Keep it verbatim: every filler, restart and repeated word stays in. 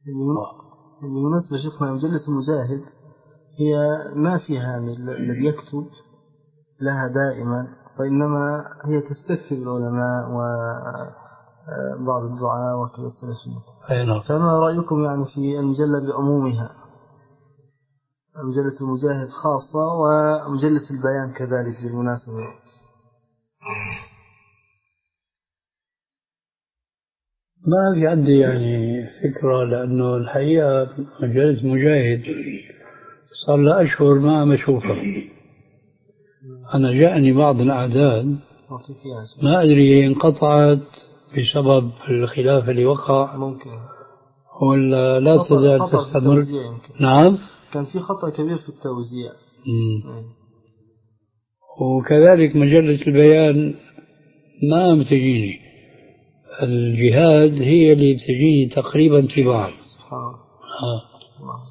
بالمناسبة شيخنا مجلة المجاهد هي ما فيها يعني الذي يكتب لها دائما، وإنما هي تستكفي العلماء وبعض الدعاء وكذا السلفيين. فما رأيكم يعني في المجلة بعمومها، مجلة المجاهد خاصة ومجلة البيان كذلك بالمناسبة؟ ما في عندي يعني فكرة، لأنه الحقيقة مجلة مجاهد صار لها أشهر ما عم أشوفها. أنا جاءني بعض الأعداد ما أدري انقطعت بسبب الخلاف اللي وقع ممكن، ولا لا تزال تستمر. نعم، كان في خطأ كبير في التوزيع. وكذلك مجلة البيان ما متجيني، الجهاد هي اللي تجيني تقريبا طباعا. سبحان الله.